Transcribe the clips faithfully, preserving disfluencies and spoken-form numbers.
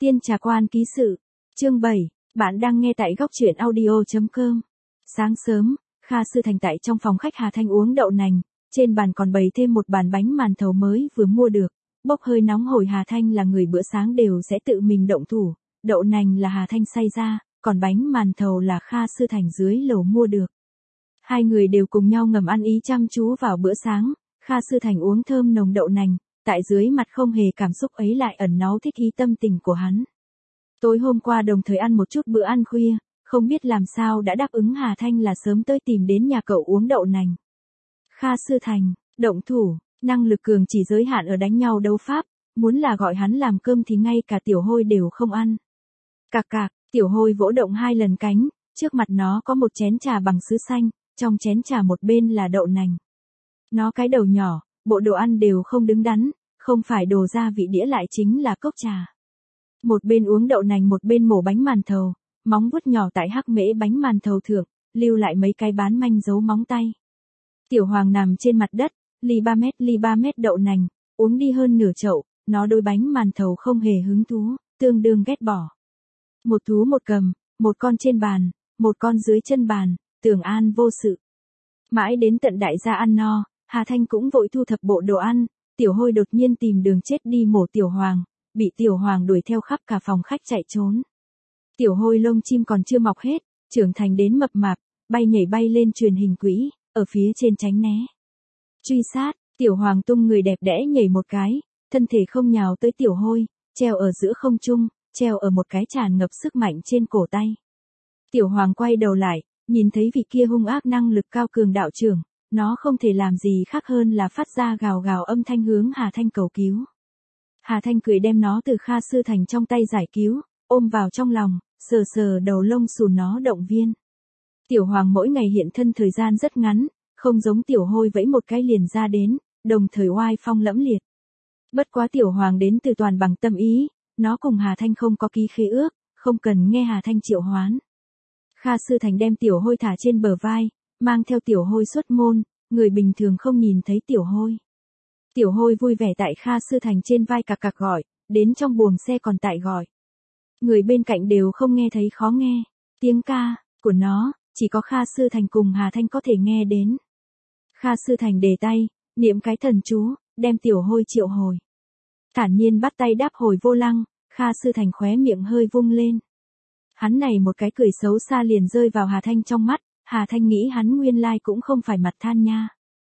Tiên Trà Quan ký sự, chương bảy, bạn đang nghe tại góc truyện audio chấm com. Sáng sớm, Kha Sư Thành tại trong phòng khách Hà Thanh uống đậu nành, trên bàn còn bày thêm một bàn bánh màn thầu mới vừa mua được, bốc hơi nóng hổi. Hà Thanh là người bữa sáng đều sẽ tự mình động thủ, đậu nành là Hà Thanh xay ra, còn bánh màn thầu là Kha Sư Thành dưới lầu mua được. Hai người đều cùng nhau ngầm ăn ý chăm chú vào bữa sáng, Kha Sư Thành uống thơm nồng đậu nành, tại dưới mặt không hề cảm xúc ấy lại ẩn náu thích ý tâm tình của hắn. Tối hôm qua đồng thời ăn một chút bữa ăn khuya, không biết làm sao đã đáp ứng Hà Thanh là sớm tới tìm đến nhà cậu uống đậu nành. Kha Sư Thành, động thủ, năng lực cường chỉ giới hạn ở đánh nhau đấu pháp, muốn là gọi hắn làm cơm thì ngay cả Tiểu Hôi đều không ăn. Cạc cạc, Tiểu Hôi vỗ động hai lần cánh, trước mặt nó có một chén trà bằng sứ xanh, trong chén trà một bên là đậu nành. Nó cái đầu nhỏ, bộ đồ ăn đều không đứng đắn, không phải đồ gia vị đĩa lại chính là cốc trà. Một bên uống đậu nành một bên mổ bánh màn thầu, móng vuốt nhỏ tại hắc mễ bánh màn thầu thượng, lưu lại mấy cái bán manh dấu móng tay. Tiểu Hoàng nằm trên mặt đất, ly ba mét ly ba mét đậu nành, uống đi hơn nửa chậu, nó đôi bánh màn thầu không hề hứng thú, tương đương ghét bỏ. Một thú một cầm, một con trên bàn, một con dưới chân bàn, tưởng an vô sự. Mãi đến tận đại gia ăn no, Hà Thanh cũng vội thu thập bộ đồ ăn, Tiểu Hôi đột nhiên tìm đường chết đi mổ Tiểu Hoàng, bị Tiểu Hoàng đuổi theo khắp cả phòng khách chạy trốn. Tiểu Hôi lông chim còn chưa mọc hết, trưởng thành đến mập mạp, bay nhảy bay lên truyền hình quỹ, ở phía trên tránh né. Truy sát, Tiểu Hoàng tung người đẹp đẽ nhảy một cái, thân thể không nhào tới Tiểu Hôi, treo ở giữa không trung, treo ở một cái tràn ngập sức mạnh trên cổ tay. Tiểu Hoàng quay đầu lại, nhìn thấy vị kia hung ác năng lực cao cường đạo trưởng, nó không thể làm gì khác hơn là phát ra gào gào âm thanh hướng Hà Thanh cầu cứu. Hà Thanh cười đem nó từ Kha Sư Thành trong tay giải cứu, ôm vào trong lòng, sờ sờ đầu lông xù nó động viên. Tiểu Hoàng mỗi ngày hiện thân thời gian rất ngắn, không giống Tiểu Hôi vẫy một cái liền ra đến, đồng thời oai phong lẫm liệt. Bất quá Tiểu Hoàng đến từ toàn bằng tâm ý, nó cùng Hà Thanh không có ký khế ước, không cần nghe Hà Thanh triệu hoán. Kha Sư Thành đem Tiểu Hôi thả trên bờ vai, mang theo Tiểu Hôi xuất môn, người bình thường không nhìn thấy Tiểu Hôi. Tiểu Hôi vui vẻ tại Kha Sư Thành trên vai cạc cạc gọi, đến trong buồng xe còn tại gọi. Người bên cạnh đều không nghe thấy khó nghe, tiếng ca của nó, chỉ có Kha Sư Thành cùng Hà Thanh có thể nghe đến. Kha Sư Thành đề tay, niệm cái thần chú, đem Tiểu Hôi triệu hồi. Thản nhiên bắt tay đáp hồi vô lăng, Kha Sư Thành khóe miệng hơi vung lên. Hắn này một cái cười xấu xa liền rơi vào Hà Thanh trong mắt, Hà Thanh nghĩ hắn nguyên lai cũng không phải mặt than nha.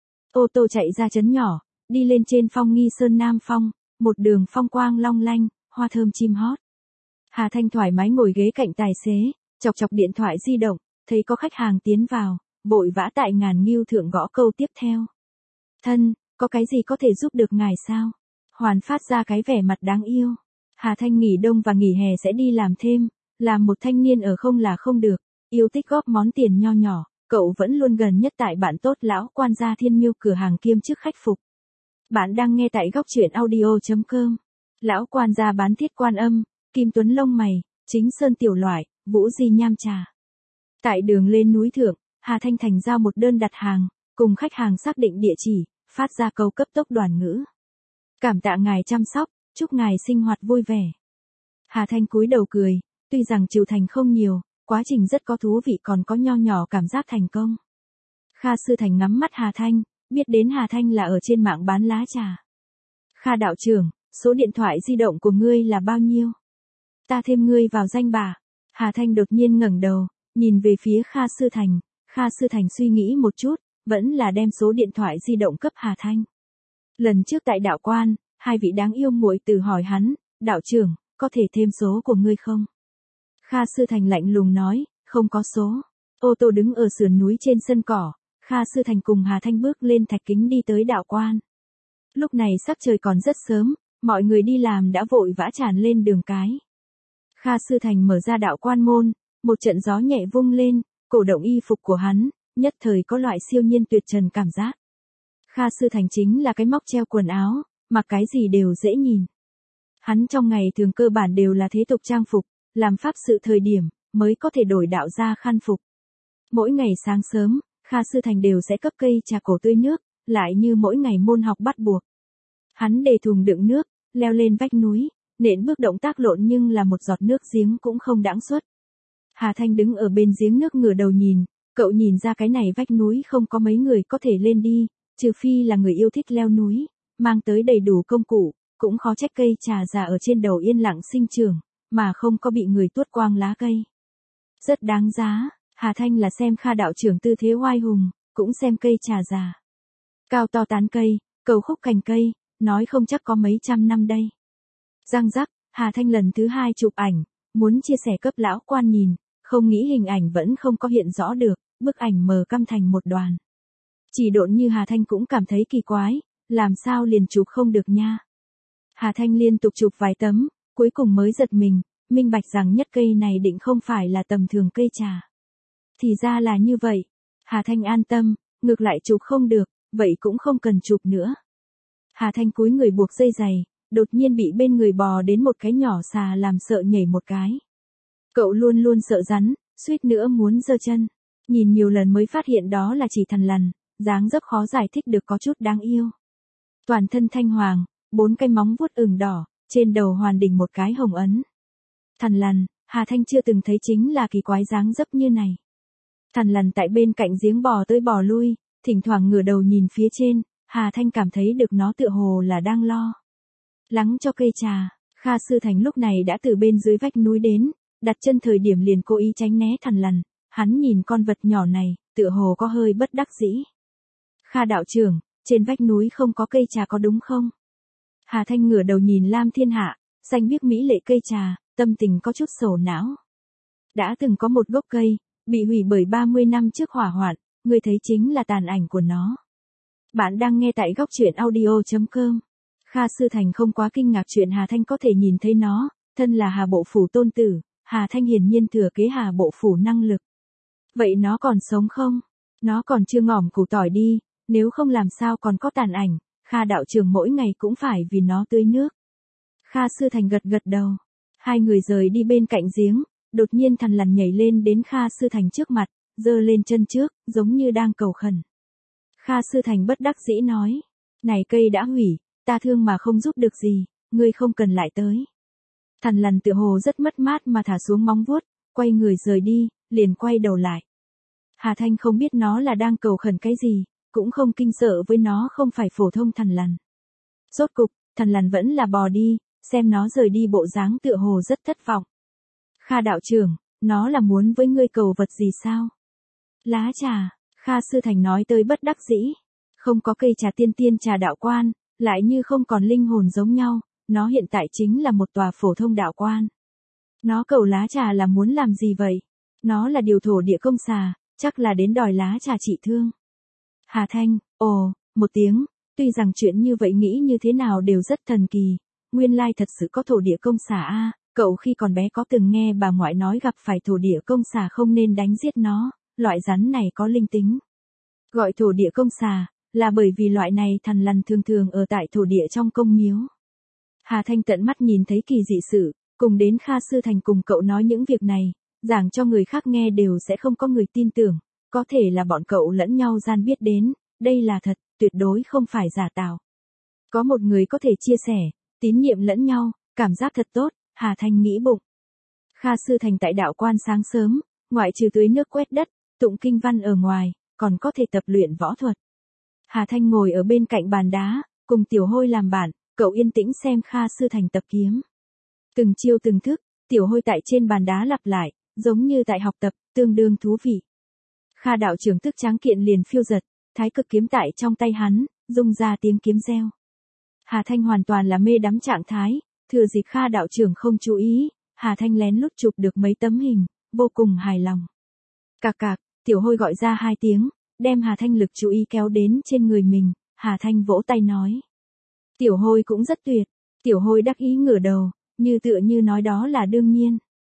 Ô tô chạy ra trấn nhỏ, đi lên trên phong Nghi Sơn Nam Phong, một đường phong quang long lanh, hoa thơm chim hót. Hà Thanh thoải mái ngồi ghế cạnh tài xế, chọc chọc điện thoại di động, thấy có khách hàng tiến vào, vội vã tại ngàn nghiêu thượng gõ câu tiếp theo. Thân, có cái gì có thể giúp được ngài sao? Hoàn phát ra cái vẻ mặt đáng yêu. Hà Thanh nghỉ đông và nghỉ hè sẽ đi làm thêm, làm một thanh niên ở không là không được, yêu thích góp món tiền nho nhỏ, cậu vẫn luôn gần nhất tại bạn tốt lão quan gia Thiên Miêu cửa hàng kiêm chức khách phục. Bạn đang nghe tại góc truyện audio chấm com. Lão quan gia bán thiết quan âm, kim tuấn lông mày, chính sơn tiểu loại, vũ di nham trà. Tại đường lên núi thượng, Hà Thanh thành giao một đơn đặt hàng, cùng khách hàng xác định địa chỉ, phát ra câu cấp tốc đoàn ngữ. Cảm tạ ngài chăm sóc, chúc ngài sinh hoạt vui vẻ. Hà Thanh cúi đầu cười, tuy rằng chịu thành không nhiều, quá trình rất có thú vị còn có nho nhỏ cảm giác thành công. Kha Sư Thành ngắm mắt Hà Thanh, biết đến Hà Thanh là ở trên mạng bán lá trà. Kha đạo trưởng, số điện thoại di động của ngươi là bao nhiêu? Ta thêm ngươi vào danh bạ. Hà Thanh đột nhiên ngẩng đầu, nhìn về phía Kha Sư Thành. Kha Sư Thành suy nghĩ một chút, vẫn là đem số điện thoại di động cấp Hà Thanh. Lần trước tại đạo quan, hai vị đáng yêu muội từ hỏi hắn, đạo trưởng, có thể thêm số của ngươi không? Kha Sư Thành lạnh lùng nói, không có số. Ô tô đứng ở sườn núi trên sân cỏ, Kha Sư Thành cùng Hà Thanh bước lên thạch kính đi tới đạo quan. Lúc này sắc trời còn rất sớm, mọi người đi làm đã vội vã tràn lên đường cái. Kha Sư Thành mở ra đạo quan môn, một trận gió nhẹ vung lên, cổ động y phục của hắn, nhất thời có loại siêu nhiên tuyệt trần cảm giác. Kha Sư Thành chính là cái móc treo quần áo, mặc cái gì đều dễ nhìn. Hắn trong ngày thường cơ bản đều là thế tục trang phục, làm pháp sự thời điểm, mới có thể đổi đạo ra khăn phục. Mỗi ngày sáng sớm, Kha Sư Thành đều sẽ cấp cây trà cổ tươi nước, lại như mỗi ngày môn học bắt buộc. Hắn để thùng đựng nước, leo lên vách núi, nện bước động tác lộn nhưng là một giọt nước giếng cũng không đãng xuất. Hà Thanh đứng ở bên giếng nước ngửa đầu nhìn, cậu nhìn ra cái này vách núi không có mấy người có thể lên đi, trừ phi là người yêu thích leo núi, mang tới đầy đủ công cụ, cũng khó trách cây trà già ở trên đầu yên lặng sinh trưởng, mà không có bị người tuốt quang lá cây. Rất đáng giá, Hà Thanh là xem Kha đạo trưởng tư thế oai hùng, cũng xem cây trà già. Cao to tán cây, cầu khúc cành cây, nói không chắc có mấy trăm năm đây. Răng rắc, Hà Thanh lần thứ hai chụp ảnh, muốn chia sẻ cấp lão quan nhìn, không nghĩ hình ảnh vẫn không có hiện rõ được, bức ảnh mờ căm thành một đoàn. Chỉ độn như Hà Thanh cũng cảm thấy kỳ quái, làm sao liền chụp không được nha. Hà Thanh liên tục chụp vài tấm, cuối cùng mới giật mình, minh bạch rằng nhất cây này định không phải là tầm thường cây trà. Thì ra là như vậy, Hà Thanh an tâm, ngược lại chụp không được, vậy cũng không cần chụp nữa. Hà Thanh cúi người buộc dây giày, đột nhiên bị bên người bò đến một cái nhỏ xà làm sợ nhảy một cái. Cậu luôn luôn sợ rắn, suýt nữa muốn giơ chân, nhìn nhiều lần mới phát hiện đó là chỉ thằn lằn, dáng dấp khó giải thích được có chút đáng yêu. Toàn thân thanh hoàng, bốn cái móng vuốt ửng đỏ, trên đầu hoàn đỉnh một cái hồng ấn. Thằn lằn, Hà Thanh chưa từng thấy chính là kỳ quái dáng dấp như này. Thằn lằn tại bên cạnh giếng bò tới bò lui, thỉnh thoảng ngửa đầu nhìn phía trên, Hà Thanh cảm thấy được nó tựa hồ là đang lo lắng cho cây trà. Kha Sư Thành lúc này đã từ bên dưới vách núi đến, đặt chân thời điểm liền cố ý tránh né thằn lằn, hắn nhìn con vật nhỏ này, tựa hồ có hơi bất đắc dĩ. Kha đạo trưởng, trên vách núi không có cây trà có đúng không? Hà Thanh ngửa đầu nhìn Lam Thiên Hạ, xanh biếc mỹ lệ cây trà, tâm tình có chút sầu não. Đã từng có một gốc cây, bị hủy bởi ba mươi năm trước hỏa hoạn, người thấy chính là tàn ảnh của nó. Bạn đang nghe tại góc truyện audio chấm com. Kha Sư Thành không quá kinh ngạc chuyện Hà Thanh có thể nhìn thấy nó, thân là Hà Bộ Phủ tôn tử, Hà Thanh hiển nhiên thừa kế Hà Bộ Phủ năng lực. Vậy nó còn sống không? Nó còn chưa ngỏm củ tỏi đi, nếu không làm sao còn có tàn ảnh, Kha đạo trưởng mỗi ngày cũng phải vì nó tưới nước. Kha Sư Thành gật gật đầu. Hai người rời đi bên cạnh giếng, đột nhiên thằn lằn nhảy lên đến Kha Sư Thành trước mặt, giơ lên chân trước, giống như đang cầu khẩn. Kha Sư Thành bất đắc dĩ nói, này cây đã hủy, ta thương mà không giúp được gì, ngươi không cần lại tới. Thằn lằn tựa hồ rất mất mát mà thả xuống móng vuốt, quay người rời đi, liền quay đầu lại. Hà Thanh không biết nó là đang cầu khẩn cái gì, cũng không kinh sợ với nó không phải phổ thông thằn lằn. Rốt cục, thằn lằn vẫn là bò đi, xem nó rời đi bộ dáng tựa hồ rất thất vọng. Kha đạo trưởng, nó là muốn với ngươi cầu vật gì sao? Lá trà, Kha Sư Thành nói tới bất đắc dĩ. Không có cây trà tiên tiên trà đạo quan, lại như không còn linh hồn giống nhau, nó hiện tại chính là một tòa phổ thông đạo quan. Nó cầu lá trà là muốn làm gì vậy? Nó là điều thổ địa công xà, chắc là đến đòi lá trà trị thương. Hà Thanh, ồ, một tiếng, tuy rằng chuyện như vậy nghĩ như thế nào đều rất thần kỳ, nguyên lai thật sự có thổ địa công xà a, cậu khi còn bé có từng nghe bà ngoại nói gặp phải thổ địa công xà không nên đánh giết nó, loại rắn này có linh tính. Gọi thổ địa công xà, là bởi vì loại này thằn lằn thường thường ở tại thổ địa trong công miếu. Hà Thanh tận mắt nhìn thấy kỳ dị sự, cùng đến Kha Sư Thành cùng cậu nói những việc này, giảng cho người khác nghe đều sẽ không có người tin tưởng, có thể là bọn cậu lẫn nhau gian biết đến, đây là thật, tuyệt đối không phải giả tạo. Có một người có thể chia sẻ, tín nhiệm lẫn nhau, cảm giác thật tốt, Hà Thanh nghĩ bụng. Kha Sư Thành tại đạo quan sáng sớm, ngoại trừ tưới nước quét đất, tụng kinh văn ở ngoài, còn có thể tập luyện võ thuật. Hà Thanh ngồi ở bên cạnh bàn đá, cùng Tiểu Hôi làm bạn, cậu yên tĩnh xem Kha Sư Thành tập kiếm. Từng chiêu từng thức, Tiểu Hôi tại trên bàn đá lặp lại, giống như tại học tập, tương đương thú vị. Kha đạo trưởng tức tráng kiện liền phiêu giật, thái cực kiếm tại trong tay hắn, rung ra tiếng kiếm reo. Hà Thanh hoàn toàn là mê đắm trạng thái, thừa dịp Kha đạo trưởng không chú ý, Hà Thanh lén lút chụp được mấy tấm hình, vô cùng hài lòng. Cạc cạc, Tiểu Hôi gọi ra hai tiếng, đem Hà Thanh lực chú ý kéo đến trên người mình, Hà Thanh vỗ tay nói. Tiểu Hôi cũng rất tuyệt, Tiểu Hôi đắc ý ngửa đầu, như tựa như nói đó là đương nhiên.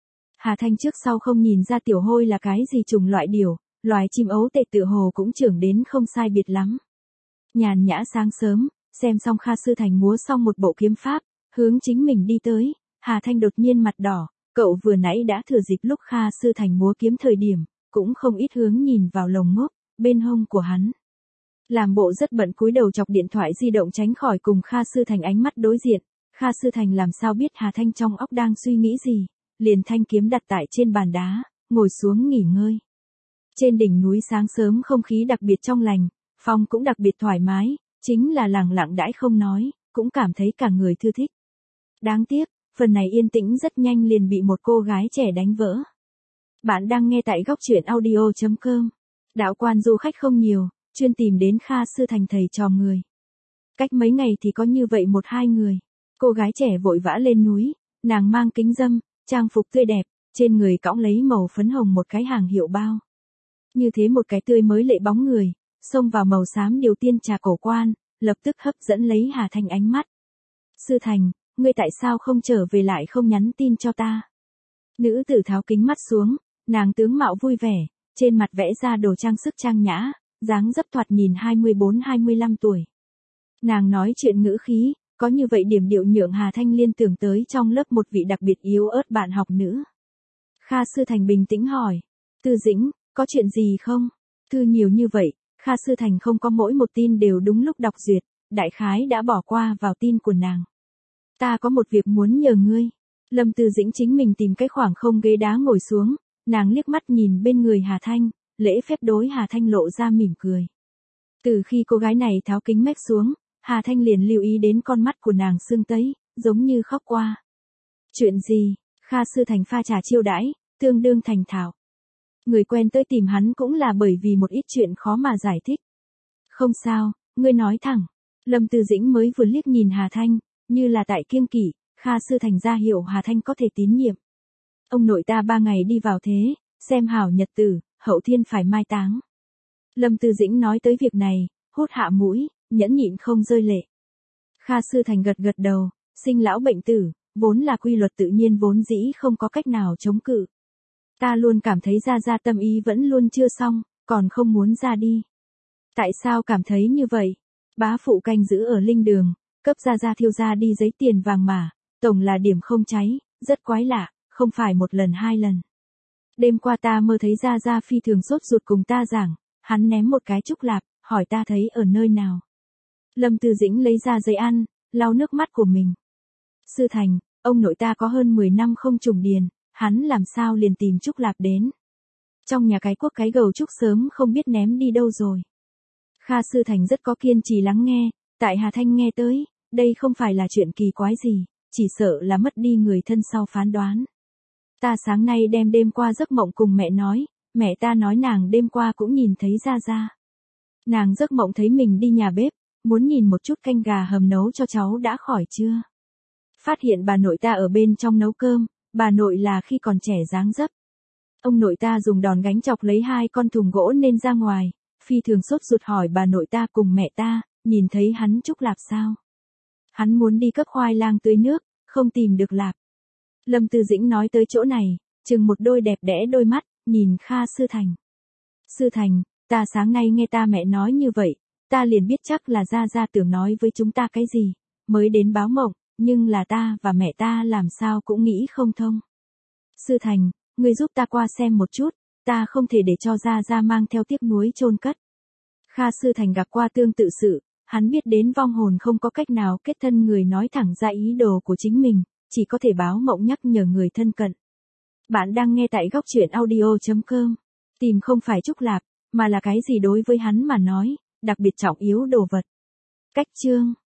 Hà Thanh trước sau không nhìn ra Tiểu Hôi là cái gì chủng loại điểu, loài chim ấu tệ tựa hồ cũng trưởng đến không sai biệt lắm. Nhàn nhã sáng sớm, xem xong Kha Sư Thành múa xong một bộ kiếm pháp, hướng chính mình đi tới, Hà Thanh đột nhiên mặt đỏ, cậu vừa nãy đã thừa dịp lúc Kha Sư Thành múa kiếm thời điểm, cũng không ít hướng nhìn vào lồng ngốc, bên hông của hắn. Làm bộ rất bận cúi đầu chọc điện thoại di động tránh khỏi cùng Kha Sư Thành ánh mắt đối diện, Kha Sư Thành làm sao biết Hà Thanh trong óc đang suy nghĩ gì, liền thanh kiếm đặt tại trên bàn đá, ngồi xuống nghỉ ngơi. Trên đỉnh núi sáng sớm không khí đặc biệt trong lành, phong cũng đặc biệt thoải mái, chính là lặng lặng đãi không nói, cũng cảm thấy cả người thư thích. Đáng tiếc, phần này yên tĩnh rất nhanh liền bị một cô gái trẻ đánh vỡ. Bạn đang nghe tại góc truyện audio chấm com. Đạo quan du khách không nhiều, chuyên tìm đến Kha Sư Thành thầy trò người. Cách mấy ngày thì có như vậy một hai người. Cô gái trẻ vội vã lên núi, nàng mang kính râm, trang phục tươi đẹp, trên người cõng lấy màu phấn hồng một cái hàng hiệu bao. Như thế một cái tươi mới lệ bóng người, xông vào màu xám điều tiên trà cổ quan, lập tức hấp dẫn lấy Hà Thanh ánh mắt. Sư Thành, ngươi tại sao không trở về lại không nhắn tin cho ta? Nữ tử tháo kính mắt xuống, nàng tướng mạo vui vẻ, trên mặt vẽ ra đồ trang sức trang nhã, dáng dấp thoạt nhìn hai mươi bốn hai mươi lăm tuổi. Nàng nói chuyện ngữ khí, có như vậy điểm điệu nhượng Hà Thanh liên tưởng tới trong lớp một vị đặc biệt yếu ớt bạn học nữ. Kha Sư Thành bình tĩnh hỏi, Tư Dĩnh, có chuyện gì không? Thư nhiều như vậy, Kha Sư Thành không có mỗi một tin đều đúng lúc đọc duyệt, đại khái đã bỏ qua vào tin của nàng. Ta có một việc muốn nhờ ngươi. Lâm Tư Dĩnh chính mình tìm cái khoảng không ghế đá ngồi xuống, nàng liếc mắt nhìn bên người Hà Thanh, lễ phép đối Hà Thanh lộ ra mỉm cười. Từ khi cô gái này tháo kính mép xuống, Hà Thanh liền lưu ý đến con mắt của nàng sưng tấy, giống như khóc qua. Chuyện gì? Kha Sư Thành pha trà chiêu đãi, tương đương thành thạo. Người quen tới tìm hắn cũng là bởi vì một ít chuyện khó mà giải thích. Không sao, ngươi nói thẳng. Lâm Tư Dĩnh mới vừa liếc nhìn Hà Thanh, như là tại kiêng kỵ, Kha Sư Thành ra hiệu Hà Thanh có thể tín nhiệm. Ông nội ta ba ngày đi vào thế, xem hảo nhật tử, hậu thiên phải mai táng. Lâm Tư Dĩnh nói tới việc này, hút hạ mũi, nhẫn nhịn không rơi lệ. Kha Sư Thành gật gật đầu, sinh lão bệnh tử, vốn là quy luật tự nhiên vốn dĩ không có cách nào chống cự. Ta luôn cảm thấy Gia Gia tâm ý vẫn luôn chưa xong, còn không muốn ra đi. Tại sao cảm thấy như vậy? Bá phụ canh giữ ở linh đường, cấp Gia Gia thiêu ra đi giấy tiền vàng mà, tổng là điểm không cháy, rất quái lạ, không phải một lần hai lần. Đêm qua ta mơ thấy Gia Gia phi thường sốt ruột cùng ta giảng, hắn ném một cái trúc lạp, hỏi ta thấy ở nơi nào. Lâm Tư Dĩnh lấy ra giấy ăn, lau nước mắt của mình. Sư Thành, ông nội ta có hơn mười năm không trùng điền, hắn làm sao liền tìm trúc lạp đến. Trong nhà cái quốc cái gầu trúc sớm không biết ném đi đâu rồi. Kha Sư Thành rất có kiên trì lắng nghe, tại Hà Thanh nghe tới, đây không phải là chuyện kỳ quái gì, chỉ sợ là mất đi người thân sau phán đoán. Ta sáng nay đem đêm qua giấc mộng cùng mẹ nói, mẹ ta nói nàng đêm qua cũng nhìn thấy Gia Gia. Nàng giấc mộng thấy mình đi nhà bếp, muốn nhìn một chút canh gà hầm nấu cho cháu đã khỏi chưa. Phát hiện bà nội ta ở bên trong nấu cơm, bà nội là khi còn trẻ dáng dấp. Ông nội ta dùng đòn gánh chọc lấy hai con thùng gỗ nên ra ngoài, phi thường sốt ruột hỏi bà nội ta cùng mẹ ta, nhìn thấy hắn trúc lạp sao. Hắn muốn đi cấp khoai lang tưới nước, không tìm được lạp. Lâm Tư Dĩnh nói tới chỗ này, chừng một đôi đẹp đẽ đôi mắt, nhìn Kha Sư Thành. Sư Thành, ta sáng nay nghe ta mẹ nói như vậy, ta liền biết chắc là Gia Gia tưởng nói với chúng ta cái gì, mới đến báo mộng, nhưng là ta và mẹ ta làm sao cũng nghĩ không thông. Sư Thành, ngươi giúp ta qua xem một chút, ta không thể để cho Gia Gia mang theo tiếc nuối chôn cất. Kha Sư Thành gặp qua tương tự sự, hắn biết đến vong hồn không có cách nào kết thân người nói thẳng ra ý đồ của chính mình, chỉ có thể báo mộng nhắc nhở người thân cận. Bạn đang nghe tại góc truyện audio chấm com. Tìm không phải trúc lạp, mà là cái gì đối với hắn mà nói, đặc biệt trọng yếu đồ vật. Cách chương